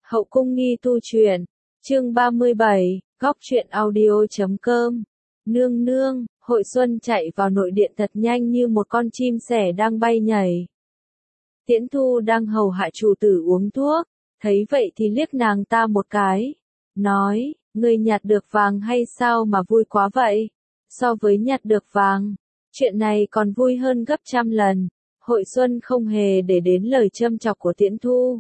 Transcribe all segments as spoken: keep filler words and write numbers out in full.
Hậu cung nghi tu truyện, chương ba mươi bảy, góc truyện audio chấm com. Nương nương, Hội Xuân chạy vào nội điện thật nhanh như một con chim sẻ đang bay nhảy. Tiễn Thu đang hầu hạ chủ tử uống thuốc, thấy vậy thì liếc nàng ta một cái, nói, ngươi nhặt được vàng hay sao mà vui quá vậy? So với nhặt được vàng, chuyện này còn vui hơn gấp trăm lần. Hội Xuân không hề để đến lời châm chọc của Tiễn Thu.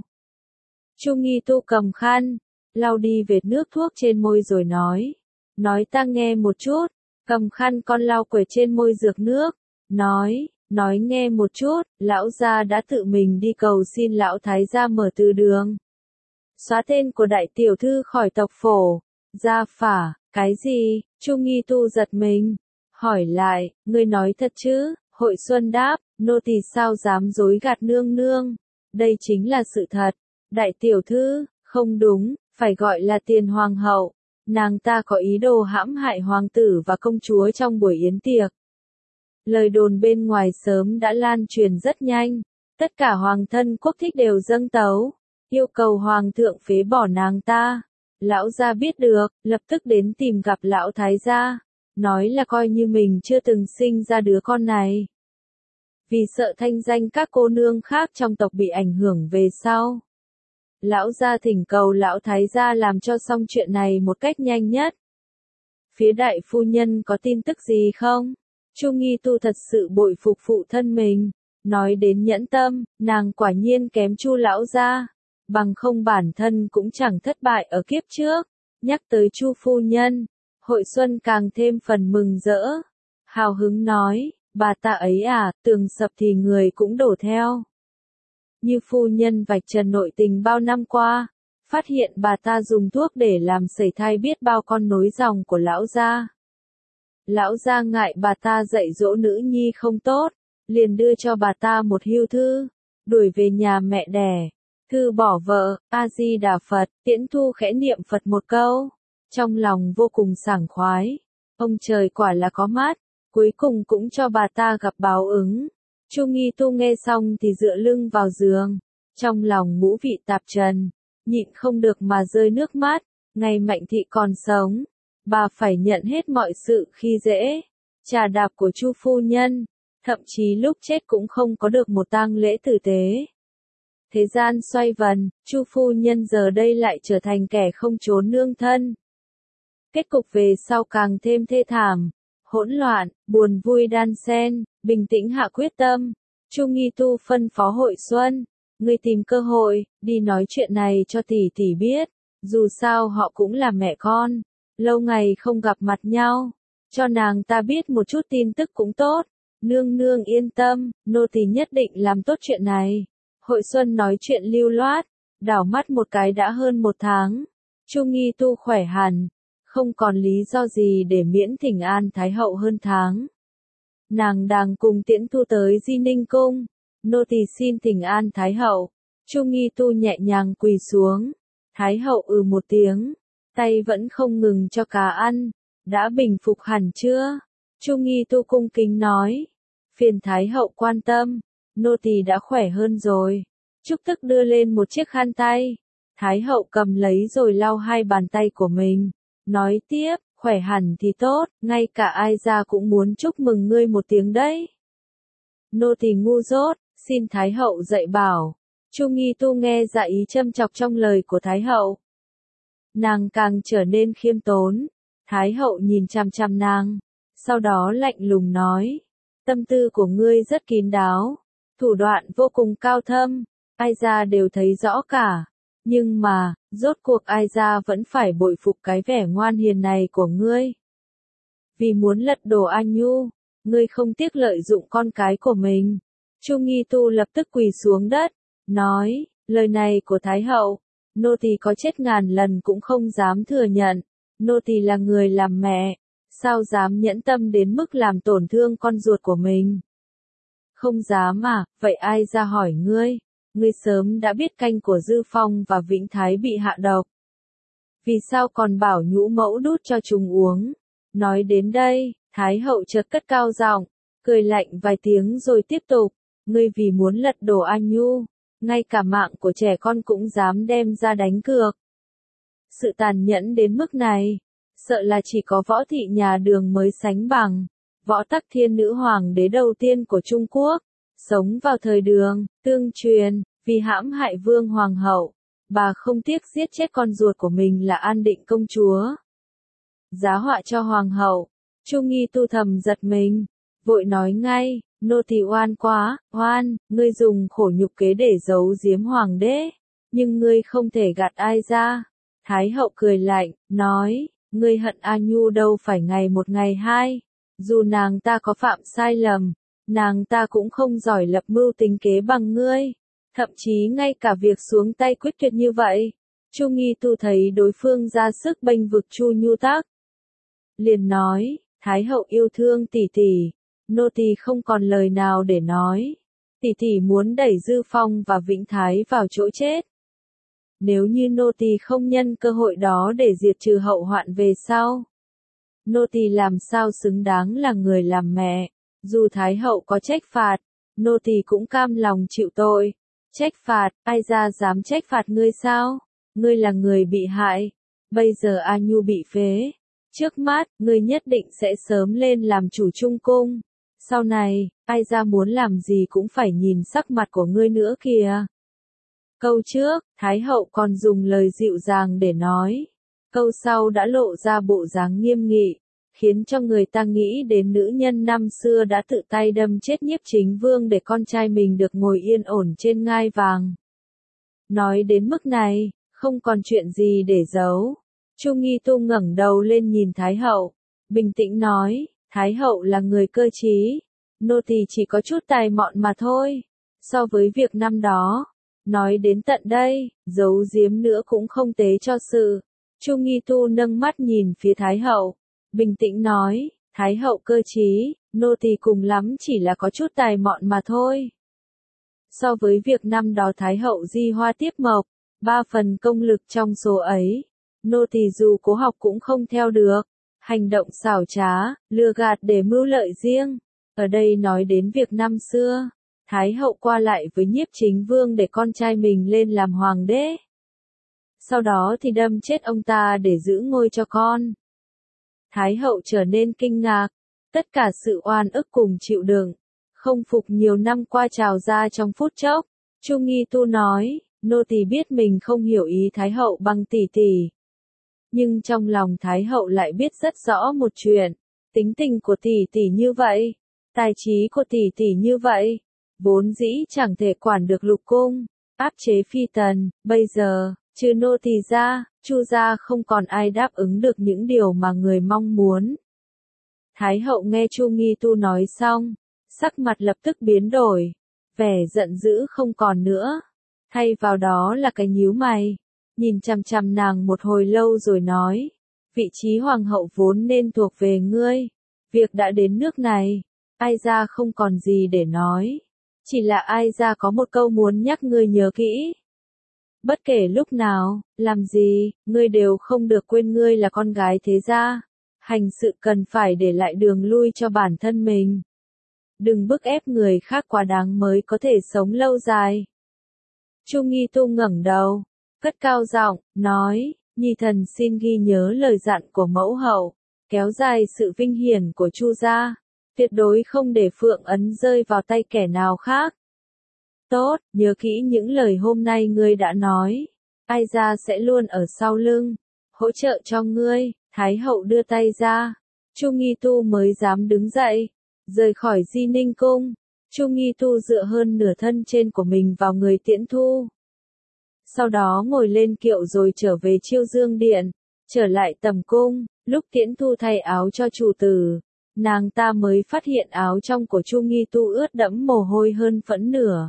Chu Nghi Tu cầm khăn, lau đi vệt nước thuốc trên môi rồi nói, nói ta nghe một chút, cầm khăn con lau quệt trên môi dược nước, nói, nói nghe một chút, lão gia đã tự mình đi cầu xin lão thái gia mở từ đường. Xóa tên của đại tiểu thư khỏi tộc phổ, gia phả, cái gì? Chu Nghi Tu giật mình, hỏi lại, ngươi nói thật chứ? Hội Xuân đáp, nô tỳ sao dám dối gạt nương nương, đây chính là sự thật. Đại tiểu thư, không đúng, phải gọi là Tiền hoàng hậu, nàng ta có ý đồ hãm hại hoàng tử và công chúa trong buổi yến tiệc. Lời đồn bên ngoài sớm đã lan truyền rất nhanh, tất cả hoàng thân quốc thích đều dâng tấu, yêu cầu hoàng thượng phế bỏ nàng ta. Lão gia biết được, lập tức đến tìm gặp lão thái gia, nói là coi như mình chưa từng sinh ra đứa con này. Vì sợ thanh danh các cô nương khác trong tộc bị ảnh hưởng về sau, lão gia thỉnh cầu lão thái gia làm cho xong chuyện này một cách nhanh nhất. Phía đại phu nhân có tin tức gì không? Chu Nghi Tu thật sự bội phục phụ thân mình, nói đến nhẫn tâm, nàng quả nhiên kém Chu lão gia, bằng không bản thân cũng chẳng thất bại ở kiếp trước. Nhắc tới Chu phu nhân, Hội Xuân càng thêm phần mừng rỡ, hào hứng nói, bà ta ấy à, tường sập thì người cũng đổ theo. Như phu nhân vạch trần nội tình bao năm qua, phát hiện bà ta dùng thuốc để làm sẩy thai biết bao con nối dòng của lão gia. Lão gia ngại bà ta dạy dỗ nữ nhi không tốt, liền đưa cho bà ta một hưu thư, đuổi về nhà mẹ đẻ. Thư bỏ vợ, A-di Đà Phật, Tiễn Thu khẽ niệm Phật một câu, trong lòng vô cùng sảng khoái. Ông trời quả là có mắt, cuối cùng cũng cho bà ta gặp báo ứng. Chu Nghi Tu nghe xong thì dựa lưng vào giường, trong lòng ngũ vị tạp trần, nhịn không được mà rơi nước mắt. Ngày Mạnh Thị còn sống, bà phải nhận hết mọi sự khi dễ, trà đạp của Chu phu nhân, thậm chí lúc chết cũng không có được một tang lễ tử tế. Thế gian xoay vần, Chu phu nhân giờ đây lại trở thành kẻ không trốn nương thân. Kết cục về sau càng thêm thê thảm, hỗn loạn, buồn vui đan xen. Bình tĩnh hạ quyết tâm, Chu Nghi Tu phân phó Hội Xuân, ngươi tìm cơ hội, đi nói chuyện này cho tỷ tỷ biết, dù sao họ cũng là mẹ con, lâu ngày không gặp mặt nhau, cho nàng ta biết một chút tin tức cũng tốt. Nương nương yên tâm, nô tỳ nhất định làm tốt chuyện này. Hội Xuân nói chuyện lưu loát, đảo mắt một cái đã hơn một tháng, Chu Nghi Tu khỏe hẳn, không còn lý do gì để miễn thỉnh an Thái hậu hơn tháng. Nàng đang cùng Tiễn Thu tới Di Ninh cung, nô tỳ xin thỉnh an Thái hậu. Chu Nghi Tu nhẹ nhàng quỳ xuống, Thái hậu ừ một tiếng, tay vẫn không ngừng cho cá ăn, đã bình phục hẳn chưa? Chu Nghi Tu cung kính nói, phiền Thái hậu quan tâm, nô tỳ đã khỏe hơn rồi. Trúc Tức đưa lên một chiếc khăn tay, Thái hậu cầm lấy rồi lau hai bàn tay của mình, nói tiếp, khỏe hẳn thì tốt, ngay cả ai ra cũng muốn chúc mừng ngươi một tiếng đấy. Nô tỳ ngu dốt, xin Thái hậu dạy bảo. Chu Nghi Tu nghe dạ ý châm chọc trong lời của Thái hậu, nàng càng trở nên khiêm tốn. Thái hậu nhìn chằm chằm nàng, sau đó lạnh lùng nói, tâm tư của ngươi rất kín đáo, thủ đoạn vô cùng cao thâm, ai ra đều thấy rõ cả. Nhưng mà, rốt cuộc ai ra vẫn phải bội phục cái vẻ ngoan hiền này của ngươi. Vì muốn lật đổ A Nhu, ngươi không tiếc lợi dụng con cái của mình. Chu Nghi Tu lập tức quỳ xuống đất, nói, lời này của Thái hậu, nô tỳ có chết ngàn lần cũng không dám thừa nhận. Nô tỳ là người làm mẹ, sao dám nhẫn tâm đến mức làm tổn thương con ruột của mình? Không dám à, vậy ai ra hỏi ngươi? Ngươi sớm đã biết canh của Dư Phong và Vĩnh Thái bị hạ độc, vì sao còn bảo nhũ mẫu đút cho chúng uống? Nói đến đây, Thái hậu chợt cất cao giọng, cười lạnh vài tiếng rồi tiếp tục, ngươi vì muốn lật đổ A Nhu, ngay cả mạng của trẻ con cũng dám đem ra đánh cược. Sự tàn nhẫn đến mức này, sợ là chỉ có Võ Thị nhà Đường mới sánh bằng. Võ Tắc Thiên nữ hoàng đế đầu tiên của Trung Quốc, sống vào thời Đường, tương truyền, vì hãm hại Vương Hoàng hậu, bà không tiếc giết chết con ruột của mình là An Định công chúa. Giá họa cho Hoàng hậu, Chu Nghi Tu thầm giật mình, vội nói ngay, nô tỳ oan quá, oan, ngươi dùng khổ nhục kế để giấu giếm Hoàng đế, nhưng ngươi không thể gạt ai ra. Thái hậu cười lạnh, nói, ngươi hận A Nhu đâu phải ngày một ngày hai, dù nàng ta có phạm sai lầm, nàng ta cũng không giỏi lập mưu tính kế bằng ngươi, thậm chí ngay cả việc xuống tay quyết tuyệt như vậy. Chu Nghi Tu thấy đối phương ra sức bênh vực Chu Nhu Tắc, liền nói, Thái hậu yêu thương tỷ tỷ, nô tỳ không còn lời nào để nói, tỷ tỷ muốn đẩy Dư Phong và Vĩnh Thái vào chỗ chết. Nếu như nô tỳ không nhân cơ hội đó để diệt trừ hậu hoạn về sau, nô tỳ làm sao xứng đáng là người làm mẹ, dù Thái hậu có trách phạt, nô tỳ cũng cam lòng chịu tội. Trách phạt, ai ra dám trách phạt ngươi sao? Ngươi là người bị hại, bây giờ A Nhu bị phế, trước mắt, ngươi nhất định sẽ sớm lên làm chủ Trung cung, sau này, ai ra muốn làm gì cũng phải nhìn sắc mặt của ngươi nữa kìa. Câu trước, Thái hậu còn dùng lời dịu dàng để nói, câu sau đã lộ ra bộ dáng nghiêm nghị, khiến cho người ta nghĩ đến nữ nhân năm xưa đã tự tay đâm chết Nhiếp Chính Vương để con trai mình được ngồi yên ổn trên ngai vàng. Nói đến mức này, không còn chuyện gì để giấu. Chu Nghi Tu ngẩng đầu lên nhìn Thái hậu, bình tĩnh nói, Thái hậu là người cơ trí, nô tỳ chỉ có chút tài mọn mà thôi. So với việc năm đó, nói đến tận đây, giấu giếm nữa cũng không tế cho sự. Chu Nghi Tu nâng mắt nhìn phía Thái hậu, bình tĩnh nói, Thái hậu cơ trí, nô tỳ cùng lắm chỉ là có chút tài mọn mà thôi. So với việc năm đó Thái hậu di hoa tiếp mộc, ba phần công lực trong số ấy, nô tỳ dù cố học cũng không theo được, hành động xảo trá, lừa gạt để mưu lợi riêng. Ở đây nói đến việc năm xưa, Thái hậu qua lại với Nhiếp Chính Vương để con trai mình lên làm hoàng đế. Sau đó thì đâm chết ông ta để giữ ngôi cho con. Thái hậu trở nên kinh ngạc, tất cả sự oan ức cùng chịu đựng, không phục nhiều năm qua trào ra trong phút chốc. Chu Nghi Tu nói, nô tỳ biết mình không hiểu ý Thái hậu bằng tỷ tỷ. Nhưng trong lòng Thái hậu lại biết rất rõ một chuyện, tính tình của tỷ tỷ như vậy, tài trí của tỷ tỷ như vậy, vốn dĩ chẳng thể quản được lục cung, áp chế phi tần, bây giờ, trừ nô tỳ ra, Chu gia không còn ai đáp ứng được những điều mà người mong muốn. Thái hậu nghe Chu Nghi Tu nói xong, sắc mặt lập tức biến đổi, vẻ giận dữ không còn nữa, thay vào đó là cái nhíu mày, nhìn chằm chằm nàng một hồi lâu rồi nói, vị trí hoàng hậu vốn nên thuộc về ngươi, việc đã đến nước này, ai ra không còn gì để nói, chỉ là ai ra có một câu muốn nhắc ngươi nhớ kỹ. Bất kể lúc nào, làm gì, ngươi đều không được quên ngươi là con gái thế gia, hành sự cần phải để lại đường lui cho bản thân mình. Đừng bức ép người khác quá đáng mới có thể sống lâu dài. Chu Nghi Tu ngẩng đầu, cất cao giọng, nói, nhi thần xin ghi nhớ lời dặn của mẫu hậu, kéo dài sự vinh hiển của Chu gia, tuyệt đối không để phượng ấn rơi vào tay kẻ nào khác. Tốt, nhớ kỹ những lời hôm nay ngươi đã nói, ai ra sẽ luôn ở sau lưng, hỗ trợ cho ngươi. Thái hậu đưa tay ra, Chu Nghi Tu mới dám đứng dậy, rời khỏi Di Ninh cung. Chu Nghi Tu dựa hơn nửa thân trên của mình vào người Tiễn Thu. Sau đó ngồi lên kiệu rồi trở về Chiêu Dương Điện, trở lại tầm cung, lúc Tiễn Thu thay áo cho chủ tử, nàng ta mới phát hiện áo trong của Chu Nghi Tu ướt đẫm mồ hôi hơn phẫn nửa.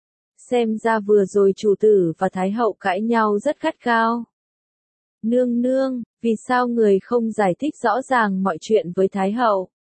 Xem ra vừa rồi chủ tử và Thái hậu cãi nhau rất gắt gao. Nương nương, vì sao người không giải thích rõ ràng mọi chuyện với Thái hậu?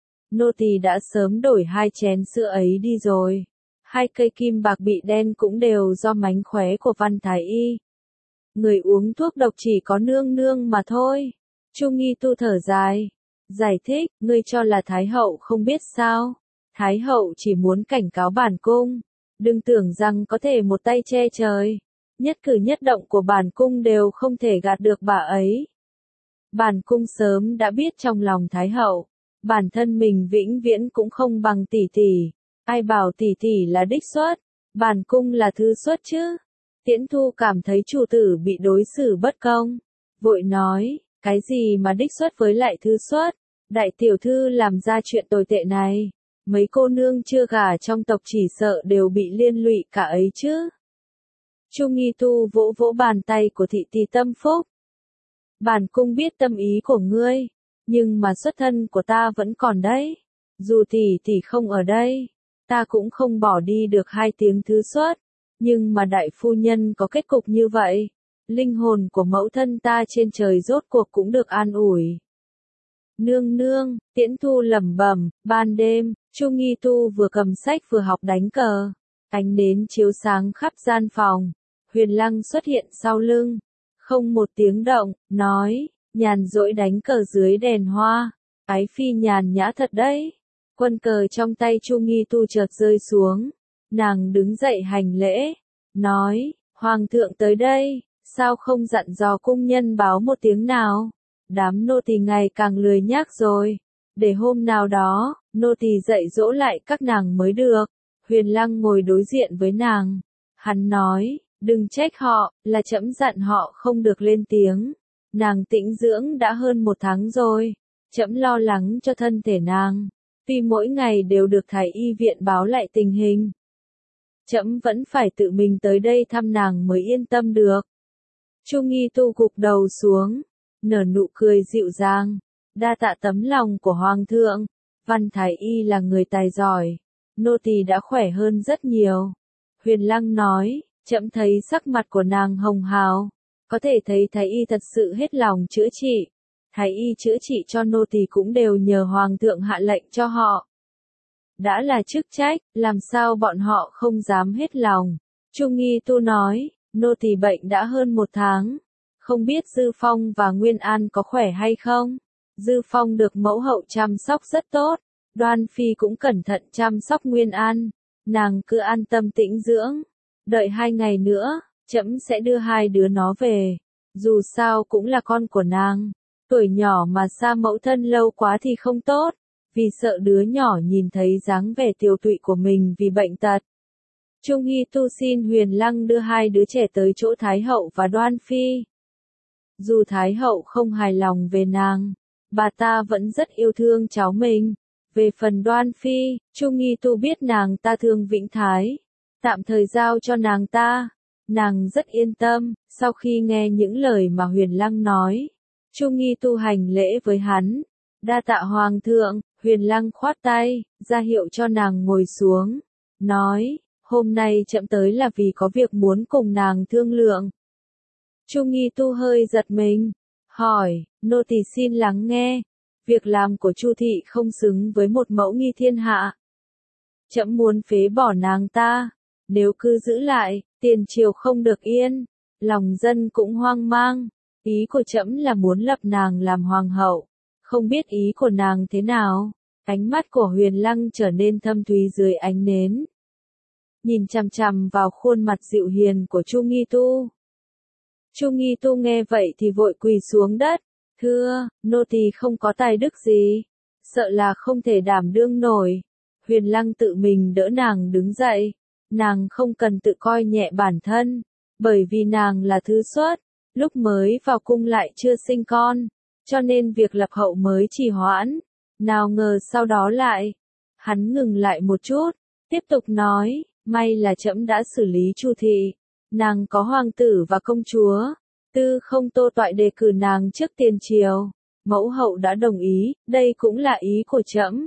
Nô tỳ đã sớm đổi hai chén sữa ấy đi rồi. Hai cây kim bạc bị đen cũng đều do mánh khóe của Văn Thái Y. Người uống thuốc độc chỉ có nương nương mà thôi. Chu Nghi Tu thở dài. Giải thích, ngươi cho là Thái hậu không biết sao? Thái hậu chỉ muốn cảnh cáo bản cung. Đừng tưởng rằng có thể một tay che trời. Nhất cử nhất động của bản cung đều không thể gạt được bà ấy. Bản cung sớm đã biết trong lòng Thái hậu, bản thân mình vĩnh viễn cũng không bằng tỷ tỷ. Ai bảo tỷ tỷ là đích xuất, bản cung là thứ xuất chứ. Tiễn Thu cảm thấy chủ tử bị đối xử bất công, vội nói, cái gì mà đích xuất với lại thứ xuất, đại tiểu thư làm ra chuyện tồi tệ này, mấy cô nương chưa gả trong tộc chỉ sợ đều bị liên lụy cả ấy chứ. Chu Nghi Tu vỗ vỗ bàn tay của thị tỷ tâm phúc. Bản cung biết tâm ý của ngươi, nhưng mà xuất thân của ta vẫn còn đấy. Dù tỷ tỷ không ở đây, ta cũng không bỏ đi được hai tiếng thứ xuất. Nhưng mà đại phu nhân có kết cục như vậy, linh hồn của mẫu thân ta trên trời rốt cuộc cũng được an ủi. Nương nương, Tiễn Thu lẩm bẩm, ban đêm, Chu Nghi Tu vừa cầm sách vừa học đánh cờ. Ánh nến chiếu sáng khắp gian phòng. Huyền Lăng xuất hiện sau lưng, không một tiếng động, nói, nhàn rỗi đánh cờ dưới đèn hoa. Ái phi nhàn nhã thật đấy. Quân cờ trong tay Chu Nghi Tu chợt rơi xuống. Nàng đứng dậy hành lễ, nói, Hoàng thượng tới đây, sao không dặn dò cung nhân báo một tiếng nào? Đám nô tỳ ngày càng lười nhác rồi, để hôm nào đó, nô tỳ dạy dỗ lại các nàng mới được. Huyền Lăng ngồi đối diện với nàng, hắn nói, đừng trách họ, là trẫm dặn họ không được lên tiếng. Nàng tĩnh dưỡng đã hơn một tháng rồi, trẫm lo lắng cho thân thể nàng, vì mỗi ngày đều được thái y viện báo lại tình hình. Trẫm vẫn phải tự mình tới đây thăm nàng mới yên tâm được. Chu Nghi Tu gục đầu xuống, nở nụ cười dịu dàng, đa tạ tấm lòng của Hoàng thượng, Văn thái y là người tài giỏi, nô tỳ đã khỏe hơn rất nhiều. Huyền Lăng nói, trẫm thấy sắc mặt của nàng hồng hào, có thể thấy thái y thật sự hết lòng chữa trị. Thái y chữa trị cho nô tỳ cũng đều nhờ Hoàng thượng hạ lệnh cho họ. Đã là chức trách, làm sao bọn họ không dám hết lòng. Chu Nghi Tu nói, nô tỳ bệnh đã hơn một tháng, không biết Dư Phong và Nguyên An có khỏe hay không. Dư Phong được mẫu hậu chăm sóc rất tốt, Đoan Phi cũng cẩn thận chăm sóc Nguyên An, nàng cứ an tâm tĩnh dưỡng, đợi hai ngày nữa, trẫm sẽ đưa hai đứa nó về, dù sao cũng là con của nàng, tuổi nhỏ mà xa mẫu thân lâu quá thì không tốt, vì sợ đứa nhỏ nhìn thấy dáng vẻ tiều tụy của mình vì bệnh tật. Chu Nghi Tu xin Huyền Lăng đưa hai đứa trẻ tới chỗ Thái hậu và Đoan Phi. Dù Thái hậu không hài lòng về nàng, bà ta vẫn rất yêu thương cháu mình. Về phần Đoan Phi, Chu Nghi Tu biết nàng ta thương Vĩnh Thái, tạm thời giao cho nàng ta. Nàng rất yên tâm, sau khi nghe những lời mà Huyền Lăng nói, Chu Nghi Tu hành lễ với hắn. Đa tạ Hoàng thượng. Huyền Lăng khoát tay, ra hiệu cho nàng ngồi xuống, nói, hôm nay trẫm tới là vì có việc muốn cùng nàng thương lượng. Chu Nghi Tu hơi giật mình, hỏi, nô tỳ xin lắng nghe. Việc làm của Chu thị không xứng với một mẫu nghi thiên hạ. Trẫm muốn phế bỏ nàng ta, nếu cứ giữ lại, tiền triều không được yên, lòng dân cũng hoang mang. Ý của trẫm là muốn lập nàng làm hoàng hậu. Không biết ý của nàng thế nào? Ánh mắt của Huyền Lăng trở nên thâm thúy dưới ánh nến. Nhìn chằm chằm vào khuôn mặt dịu hiền của Chu Nghi Tu. Chu Nghi Tu nghe vậy thì vội quỳ xuống đất. Thưa, nô tỳ không có tài đức gì. Sợ là không thể đảm đương nổi. Huyền Lăng tự mình đỡ nàng đứng dậy. Nàng không cần tự coi nhẹ bản thân. Bởi vì nàng là thứ xuất. Lúc mới vào cung lại chưa sinh con. Cho nên việc lập hậu mới trì hoãn, nào ngờ sau đó lại. Hắn ngừng lại một chút, tiếp tục nói, may là trẫm đã xử lý Chu thị, nàng có hoàng tử và công chúa, tư không tô toại đề cử nàng trước tiền triều, mẫu hậu đã đồng ý, đây cũng là ý của trẫm.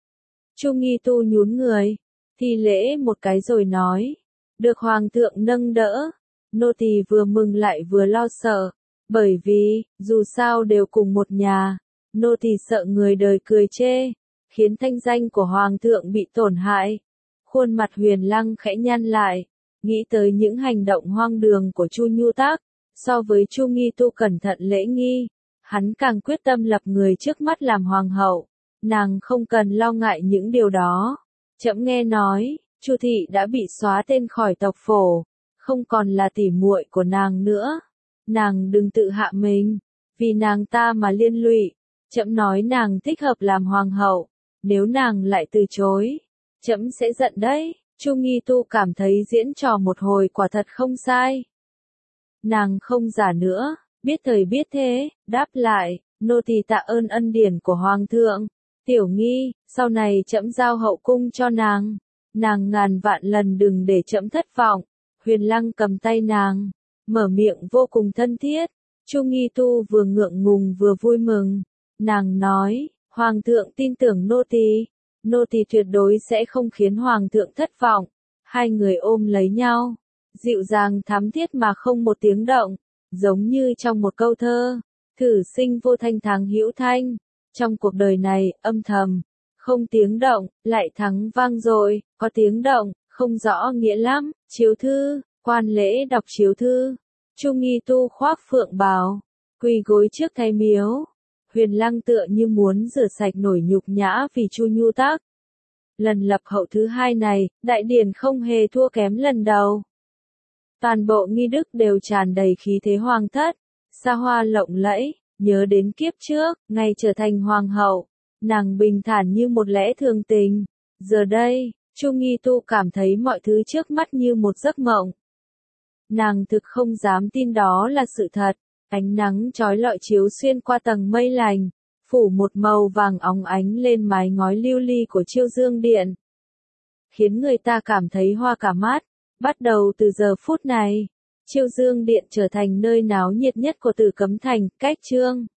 Chu Nghi Tu nhún người, thi lễ một cái rồi nói, được Hoàng thượng nâng đỡ, nô tỳ vừa mừng lại vừa lo sợ. Bởi vì, dù sao đều cùng một nhà, nô tỳ sợ người đời cười chê, khiến thanh danh của Hoàng thượng bị tổn hại. Khuôn mặt Huyền Lăng khẽ nhăn lại, nghĩ tới những hành động hoang đường của Chu Nhu Tác, so với Chu Nghi Tu cẩn thận lễ nghi, hắn càng quyết tâm lập người trước mắt làm hoàng hậu, nàng không cần lo ngại những điều đó. Trẫm nghe nói, Chu thị đã bị xóa tên khỏi tộc phổ, không còn là tỷ muội của nàng nữa. Nàng đừng tự hạ mình, vì nàng ta mà liên lụy. Trẫm nói nàng thích hợp làm hoàng hậu, nếu nàng lại từ chối, trẫm sẽ giận đấy. Chu Nghi Tu cảm thấy diễn trò một hồi quả thật không sai. Nàng không giả nữa, biết thời biết thế, đáp lại, nô tỳ tạ ơn ân điển của hoàng thượng. Tiểu Nghi, sau này trẫm giao hậu cung cho nàng, nàng ngàn vạn lần đừng để trẫm thất vọng. Huyền Lăng cầm tay nàng, mở miệng vô cùng thân thiết. Chu Nghi Tu vừa ngượng ngùng vừa vui mừng. Nàng nói, hoàng thượng tin tưởng nô tỳ, nô tỳ tuyệt đối sẽ không khiến hoàng thượng thất vọng. Hai người ôm lấy nhau, dịu dàng thắm thiết mà không một tiếng động, giống như trong một câu thơ. Thử sinh vô thanh thắng hữu thanh, trong cuộc đời này, âm thầm, không tiếng động, lại thắng vang dội, có tiếng động, không rõ nghĩa lắm. Chiếu thư, quan lễ đọc chiếu thư. Chu Nghi Tu khoác phượng bào, quỳ gối trước thay miếu. Huyền Lăng tựa như muốn rửa sạch nổi nhục nhã vì Chu Nhu Tác. Lần lập hậu thứ hai này, đại điển không hề thua kém lần đầu. Toàn bộ nghi đức đều tràn đầy khí thế hoàng thất, xa hoa lộng lẫy, nhớ đến kiếp trước, ngày trở thành hoàng hậu, nàng bình thản như một lẽ thường tình. Giờ đây, Chu Nghi Tu cảm thấy mọi thứ trước mắt như một giấc mộng. Nàng thực không dám tin đó là sự thật. Ánh nắng chói lọi chiếu xuyên qua tầng mây lành, phủ một màu vàng óng ánh lên mái ngói lưu ly của Chiêu Dương Điện, khiến người ta cảm thấy hoa cả mắt. Bắt đầu từ giờ phút này, Chiêu Dương Điện trở thành nơi náo nhiệt nhất của Tử Cấm Thành. Cách chương